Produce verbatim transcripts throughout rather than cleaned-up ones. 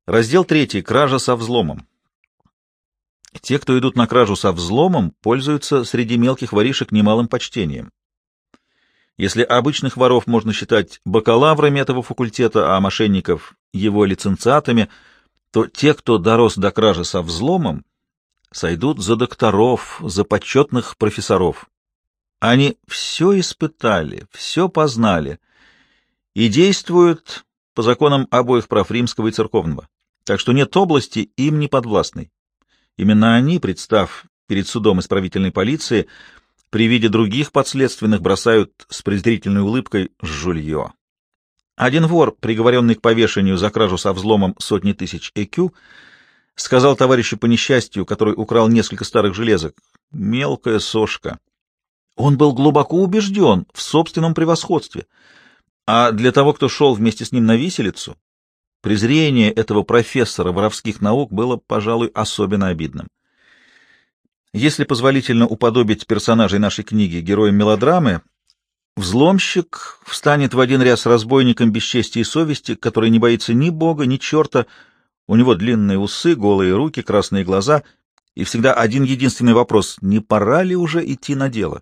Раздел третий. Кража со взломом. Те, кто идут на кражу со взломом, пользуются среди мелких воришек немалым почтением. Если обычных воров можно считать бакалаврами этого факультета, а мошенников — его лиценциатами, то те, кто дорос до кражи со взломом, сойдут за докторов, за почетных профессоров. Они все испытали, все познали и действуют по законам обоих прав римского и церковного, так что нет области им не подвластной. Именно они, представ перед судом исправительной полиции, при виде других подследственных бросают с презрительной улыбкой «жулье». Один вор, приговоренный к повешению за кражу со взломом сотни тысяч ЭКЮ, сказал товарищу по несчастью, который украл несколько старых железок: «Мелкая сошка». Он был глубоко убежден в собственном превосходстве, а для того, кто шел вместе с ним на виселицу, презрение этого профессора воровских наук было, пожалуй, особенно обидным. Если позволительно уподобить персонажей нашей книги героям мелодрамы, взломщик встанет в один ряд с разбойником без чести и совести, который не боится ни бога, ни черта. У него длинные усы, голые руки, красные глаза и всегда один единственный вопрос: не пора ли уже идти на дело?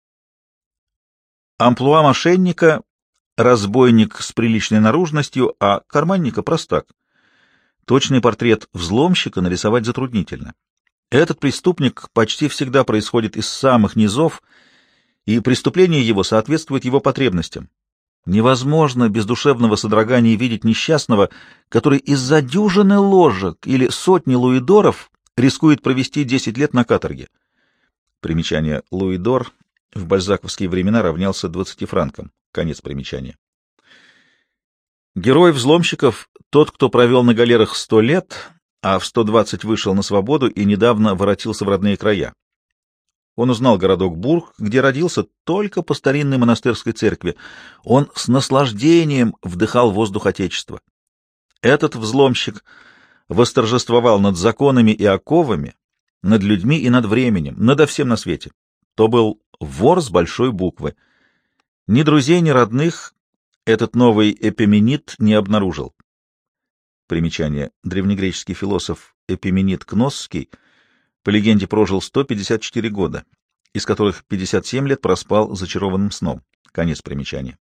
Амплуа мошенника — разбойник с приличной наружностью, а карманника — простак. Точный портрет взломщика нарисовать затруднительно. Этот преступник почти всегда происходит из самых низов, и преступление его соответствует его потребностям. Невозможно без душевного содрогания видеть несчастного, который из-за дюжины ложек или сотни луидоров рискует провести десять лет на каторге. Примечание: луидор в бальзаковские времена равнялся двадцати франкам. Конец примечания. Герой взломщиков — тот, кто провел на галерах сто лет, а в сто двадцать вышел на свободу и недавно воротился в родные края. Он узнал городок Бург, где родился, только по старинной монастырской церкви. Он с наслаждением вдыхал воздух Отечества. Этот взломщик восторжествовал над законами и оковами, над людьми и над временем, надо всем на свете. То был вор с большой буквы. Ни друзей, ни родных этот новый Эпименид не обнаружил. Примечание: древнегреческий философ Эпименид Кносский по легенде прожил сто пятьдесят четыре года, из которых пятьдесят семь лет проспал зачарованным сном. Конец примечания.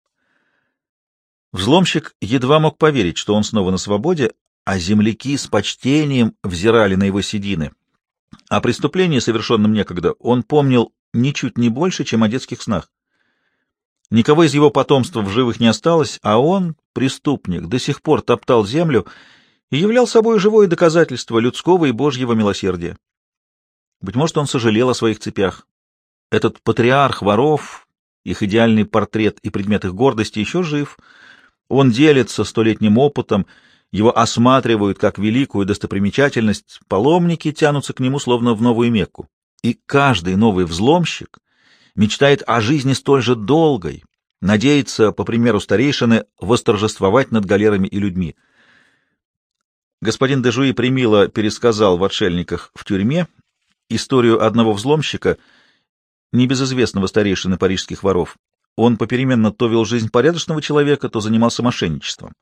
Взломщик едва мог поверить, что он снова на свободе, а земляки с почтением взирали на его седины. О преступлении, совершенном некогда, он помнил ничуть не больше, чем о детских снах. Никого из его потомства в живых не осталось, а он, преступник, до сих пор топтал землю и являл собой живое доказательство людского и божьего милосердия. Быть может, он сожалел о своих цепях. Этот патриарх воров, их идеальный портрет и предмет их гордости, еще жив. Он делится столетним опытом, его осматривают как великую достопримечательность, паломники тянутся к нему словно в новую Мекку. И каждый новый взломщик мечтает о жизни столь же долгой, надеется, по примеру старейшины, восторжествовать над галерами и людьми. Господин де Жуи премило пересказал в «Отшельниках в тюрьме» историю одного взломщика, небезызвестного старейшины парижских воров. Он попеременно то вел жизнь порядочного человека, то занимался мошенничеством.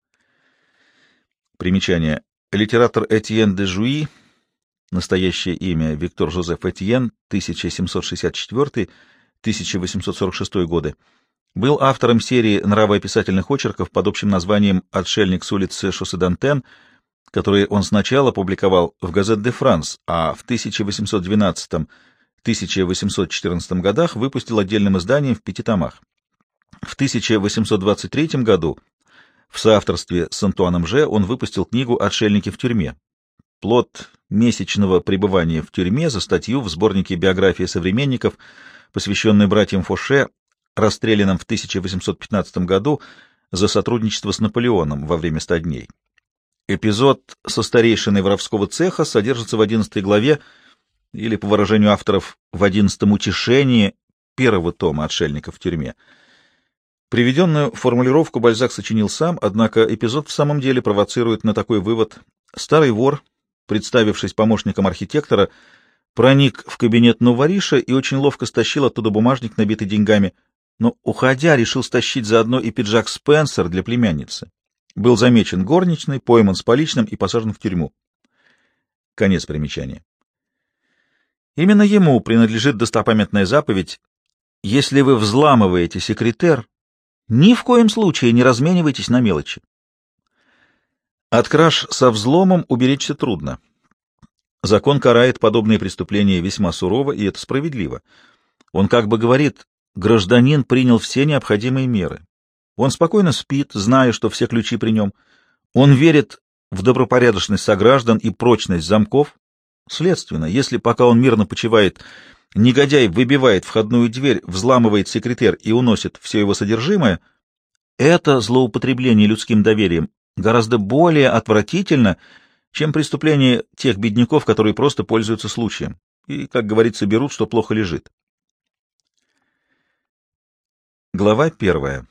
Примечание: литератор Этьен де Жуи, настоящее имя Виктор Жозеф Этьен, тысяча семьсот шестьдесят четвёртый — тысяча восемьсот сорок шестой годы, был автором серии нравоописательных очерков под общим названием «Отшельник с улицы Шоссе-д'Антен», которые он сначала публиковал в «Газет де Франс», а в тысяча восемьсот двенадцатом — тысяча восемьсот четырнадцатом годах выпустил отдельным изданием в пяти томах. В тысяча восемьсот двадцать третьем году в соавторстве с Антуаном Же он выпустил книгу «Отшельники в тюрьме», плод месячного пребывания в тюрьме за статью в сборнике «Биография современников», посвященной братьям Фоше, расстрелянным в тысяча восемьсот пятнадцатом году за сотрудничество с Наполеоном во время ста дней. Эпизод со старейшиной воровского цеха содержится в одиннадцатой главе, или, по выражению авторов, в одиннадцатом утешении первого тома «Отшельников в тюрьме». Приведенную формулировку Бальзак сочинил сам, однако эпизод в самом деле провоцирует на такой вывод. Старый вор, представившись помощником архитектора, проник в кабинет новориша и очень ловко стащил оттуда бумажник, набитый деньгами, но, уходя, решил стащить заодно и пиджак Спенсер для племянницы. Был замечен горничной, пойман с поличным и посажен в тюрьму. Конец примечания. Именно ему принадлежит достопамятная заповедь: если вы взламываете секретер, ни в коем случае не разменивайтесь на мелочи. От краж со взломом уберечься трудно. Закон карает подобные преступления весьма сурово, и это справедливо. Он как бы говорит: гражданин принял все необходимые меры. Он спокойно спит, зная, что все ключи при нем. Он верит в добропорядочность сограждан и прочность замков. Следственно, если пока он мирно почивает, негодяй выбивает входную дверь, взламывает секретер и уносит все его содержимое, это злоупотребление людским доверием гораздо более отвратительно, чем преступление тех бедняков, которые просто пользуются случаем и, как говорится, берут, что плохо лежит. Глава первая.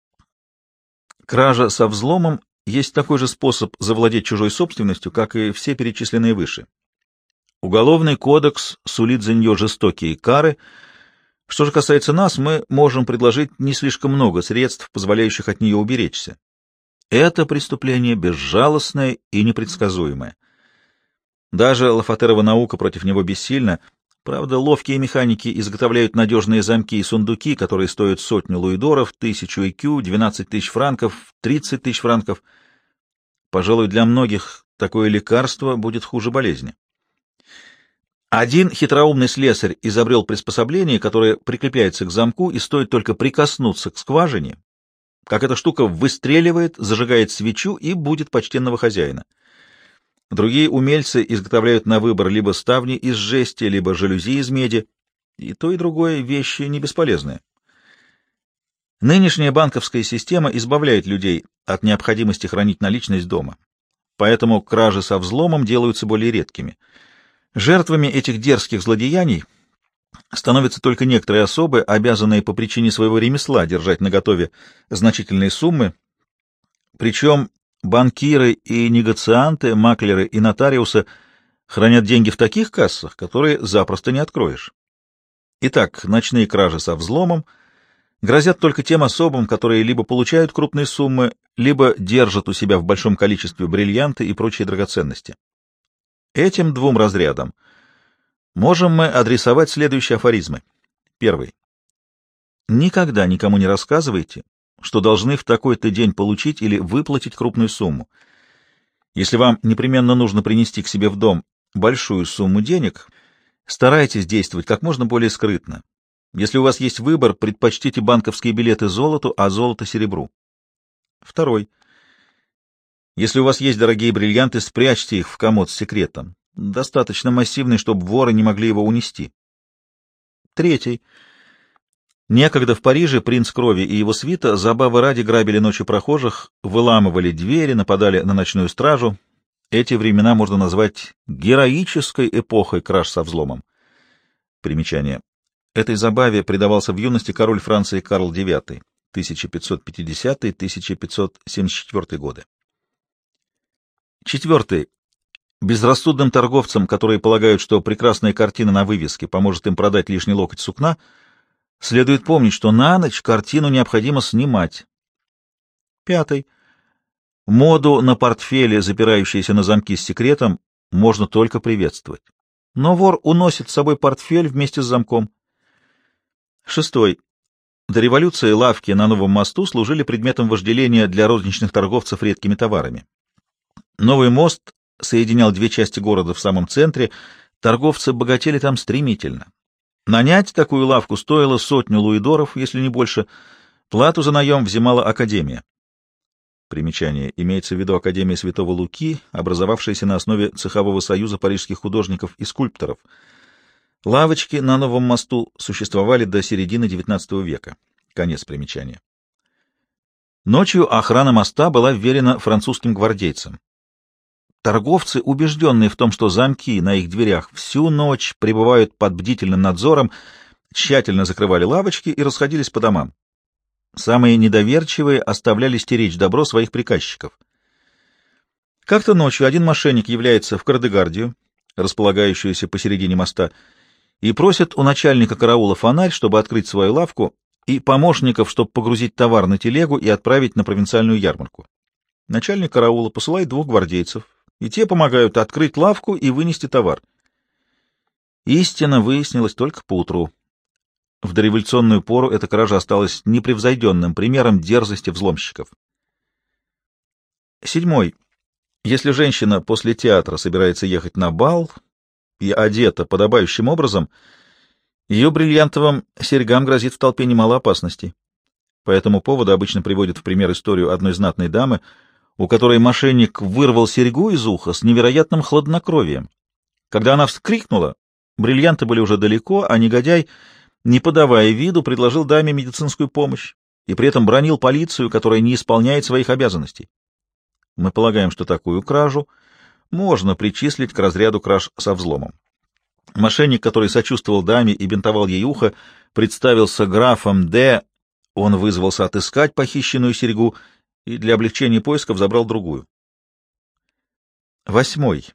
Кража со взломом есть такой же способ завладеть чужой собственностью, как и все перечисленные выше. Уголовный кодекс сулит за нее жестокие кары. Что же касается нас, мы можем предложить не слишком много средств, позволяющих от нее уберечься. Это преступление безжалостное и непредсказуемое. Даже Лафатерова наука против него бессильна. Правда, ловкие механики изготовляют надежные замки и сундуки, которые стоят сотню луидоров, тысячу ЭКЮ, двенадцать тысяч франков, тридцать тысяч франков. Пожалуй, для многих такое лекарство будет хуже болезни. Один хитроумный слесарь изобрел приспособление, которое прикрепляется к замку, и стоит только прикоснуться к скважине, как эта штука выстреливает, зажигает свечу и будет почтенного хозяина. Другие умельцы изготовляют на выбор либо ставни из жести, либо жалюзи из меди, и то и другое вещи не бесполезные. Нынешняя банковская система избавляет людей от необходимости хранить наличность дома, поэтому кражи со взломом делаются более редкими. Жертвами этих дерзких злодеяний становятся только некоторые особы, обязанные по причине своего ремесла держать наготове значительные суммы, причем банкиры и негацианты, маклеры и нотариусы хранят деньги в таких кассах, которые запросто не откроешь. Итак, ночные кражи со взломом грозят только тем особам, которые либо получают крупные суммы, либо держат у себя в большом количестве бриллианты и прочие драгоценности. Этим двум разрядам можем мы адресовать следующие афоризмы. Первый. Никогда никому не рассказывайте, что должны в такой-то день получить или выплатить крупную сумму. Если вам непременно нужно принести к себе в дом большую сумму денег, старайтесь действовать как можно более скрытно. Если у вас есть выбор, предпочтите банковские билеты золоту, а золото серебру. Второй. Если у вас есть дорогие бриллианты, спрячьте их в комод с секретом, достаточно массивный, чтобы воры не могли его унести. Третий. Некогда в Париже принц крови и его свита забавы ради грабили ночью прохожих, выламывали двери, нападали на ночную стражу. Эти времена можно назвать героической эпохой краж со взломом. Примечание. Этой забаве предавался в юности король Франции Карл девятый, тысяча пятьсот пятидесятый — тысяча пятьсот семьдесят четвёртый годы. Четвертый. Безрассудным торговцам, которые полагают, что прекрасная картина на вывеске поможет им продать лишний локоть сукна, следует помнить, что на ночь картину необходимо снимать. Пятый. Моду на портфели, запирающиеся на замки с секретом, можно только приветствовать. Но вор уносит с собой портфель вместе с замком. Шестой. До революции лавки на Новом мосту служили предметом вожделения для розничных торговцев редкими товарами. Новый мост соединял две части города в самом центре, торговцы богатели там стремительно. Нанять такую лавку стоило сотню луидоров, если не больше. Плату за наем взимала академия. Примечание. Имеется в виду Академия Святого Луки, образовавшаяся на основе цехового союза парижских художников и скульпторов. Лавочки на Новом мосту существовали до середины девятнадцатого века. Конец примечания. Ночью охрана моста была вверена французским гвардейцам. Торговцы, убежденные в том, что замки на их дверях всю ночь пребывают под бдительным надзором, тщательно закрывали лавочки и расходились по домам. Самые недоверчивые оставляли стеречь добро своих приказчиков. Как-то ночью один мошенник является в Кардегардию, располагающуюся посередине моста, и просит у начальника караула фонарь, чтобы открыть свою лавку, и помощников, чтобы погрузить товар на телегу и отправить на провинциальную ярмарку. Начальник караула посылает двух гвардейцев, и те помогают открыть лавку и вынести товар. Истина выяснилась только поутру. В дореволюционную пору эта кража осталась непревзойденным примером дерзости взломщиков. Седьмой. Если женщина после театра собирается ехать на бал и одета подобающим образом, ее бриллиантовым серьгам грозит в толпе немало опасностей. По этому поводу обычно приводят в пример историю одной знатной дамы, у которой мошенник вырвал серьгу из уха с невероятным хладнокровием. Когда она вскрикнула, бриллианты были уже далеко, а негодяй, не подавая виду, предложил даме медицинскую помощь и при этом бранил полицию, которая не исполняет своих обязанностей. Мы полагаем, что такую кражу можно причислить к разряду краж со взломом. Мошенник, который сочувствовал даме и бинтовал ей ухо, представился графом Д. Он вызвался отыскать похищенную серьгу и для облегчения поисков забрал другую. Восьмой.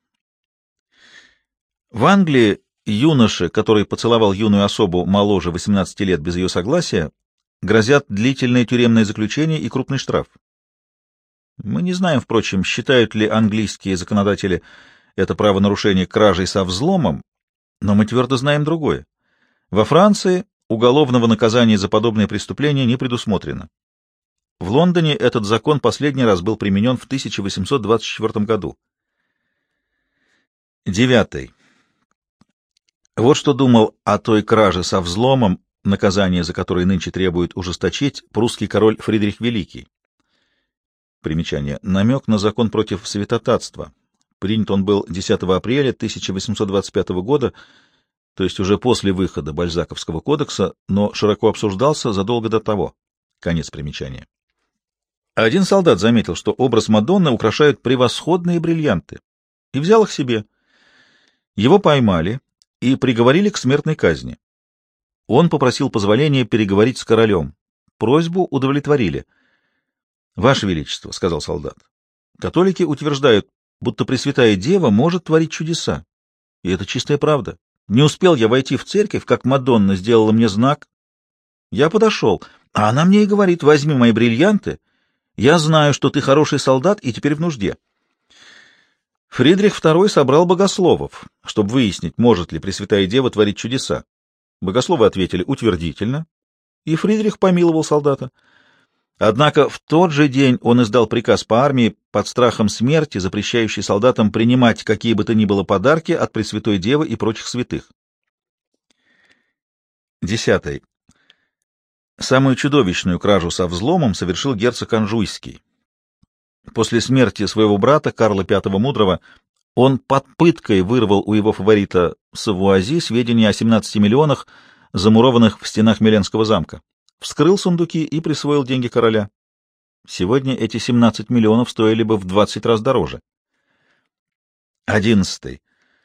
В Англии юноше, который поцеловал юную особу моложе восемнадцати лет без ее согласия, грозят длительное тюремное заключение и крупный штраф. Мы не знаем, впрочем, считают ли английские законодатели это правонарушение кражей со взломом, но мы твердо знаем другое. Во Франции уголовного наказания за подобные преступления не предусмотрено. В Лондоне этот закон последний раз был применен в тысяча восемьсот двадцать четвёртом году. Девятый. Вот что думал о той краже со взломом, наказание за которое нынче требует ужесточить, прусский король Фридрих Великий. Примечание. Намек на закон против святотатства. Принят он был десятого апреля тысяча восемьсот двадцать пятого года, то есть уже после выхода Бальзаковского кодекса, но широко обсуждался задолго до того. Конец примечания. Один солдат заметил, что образ Мадонны украшают превосходные бриллианты, и взял их себе. Его поймали и приговорили к смертной казни. Он попросил позволения переговорить с королем. Просьбу удовлетворили. «Ваше Величество», — сказал солдат, — «католики утверждают, будто Пресвятая Дева может творить чудеса. И это чистая правда. Не успел я войти в церковь, как Мадонна сделала мне знак. Я подошел, а она мне и говорит: возьми мои бриллианты. Я знаю, что ты хороший солдат и теперь в нужде». Фридрих второй собрал богословов, чтобы выяснить, может ли Пресвятая Дева творить чудеса. Богословы ответили утвердительно, и Фридрих помиловал солдата. Однако в тот же день он издал приказ по армии под страхом смерти, запрещающий солдатам принимать какие бы то ни было подарки от Пресвятой Девы и прочих святых. Десятый. Самую чудовищную кражу со взломом совершил герцог Анжуйский. После смерти своего брата Карла Пятого Мудрого он под пыткой вырвал у его фаворита Савуази сведения о семнадцати миллионах, замурованных в стенах Миленского замка. Вскрыл сундуки и присвоил деньги короля. Сегодня эти семнадцать миллионов стоили бы в двадцать раз дороже. Одиннадцатый.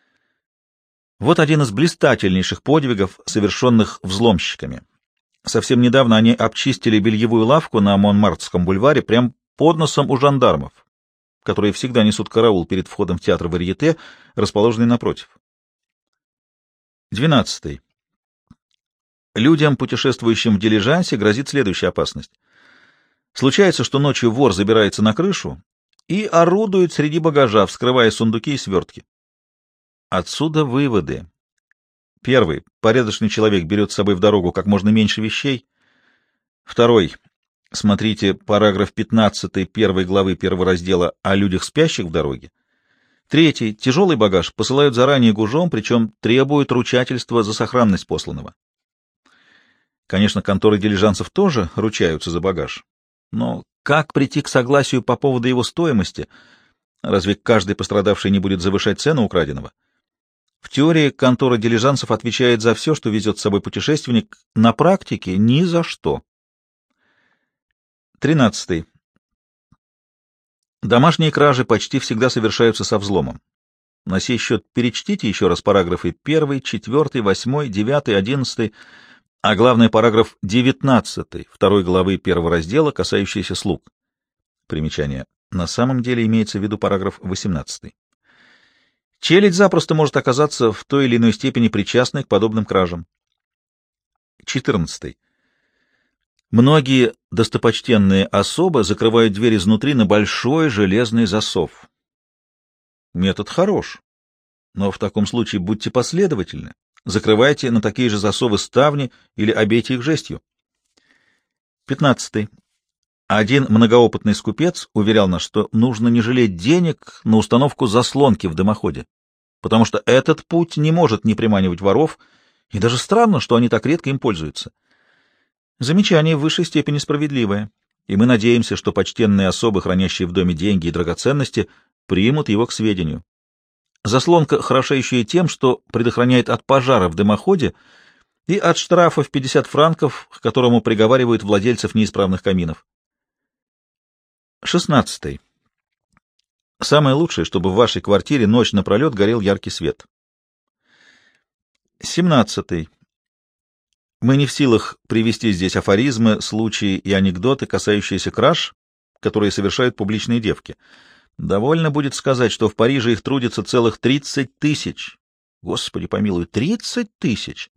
Вот один из блистательнейших подвигов, совершенных взломщиками. Совсем недавно они обчистили бельевую лавку на Монмартском бульваре прямо под носом у жандармов, которые всегда несут караул перед входом в театр Варьете, расположенный напротив. Двенадцатый. Людям, путешествующим в дилижансе, грозит следующая опасность. Случается, что ночью вор забирается на крышу и орудует среди багажа, вскрывая сундуки и свертки. Отсюда выводы. Первый. Порядочный человек берет с собой в дорогу как можно меньше вещей. Второй. Смотрите параграф пятнадцатый первой главы первого раздела о людях, спящих в дороге. Третий. Тяжелый багаж посылают заранее гужом, причем требуют ручательства за сохранность посланного. Конечно, конторы дилижансов тоже ручаются за багаж. Но как прийти к согласию по поводу его стоимости? Разве каждый пострадавший не будет завышать цену украденного? В теории контора дилижансов отвечает за все, что везет с собой путешественник, на практике ни за что. Тринадцатый. Домашние кражи почти всегда совершаются со взломом. На сей счет перечтите еще раз параграфы первый, четвертый, восьмой, девятый, одиннадцатый, а главное параграф девятнадцатый второй главы первого раздела, касающийся слуг. Примечание. На самом деле имеется в виду параграф восемнадцатый. Челядь запросто может оказаться в той или иной степени причастной к подобным кражам. четырнадцатый. Многие достопочтенные особы закрывают дверь изнутри на большой железный засов. Метод хорош, но в таком случае будьте последовательны. Закрывайте на такие же засовы ставни или обейте их жестью. Пятнадцатый. Один многоопытный скупец уверял нас, что нужно не жалеть денег на установку заслонки в дымоходе, потому что этот путь не может не приманивать воров, и даже странно, что они так редко им пользуются. Замечание в высшей степени справедливое, и мы надеемся, что почтенные особы, хранящие в доме деньги и драгоценности, примут его к сведению. Заслонка хороша еще и тем, что предохраняет от пожара в дымоходе и от штрафа в пятьдесят франков, к которому приговаривают владельцев неисправных каминов. Шестнадцатый. Самое лучшее, чтобы в вашей квартире ночь напролет горел яркий свет. Семнадцатый. Мы не в силах привести здесь афоризмы, случаи и анекдоты, касающиеся краж, которые совершают публичные девки. Довольно будет сказать, что в Париже их трудится целых тридцать тысяч. Господи помилуй, тридцать тысяч!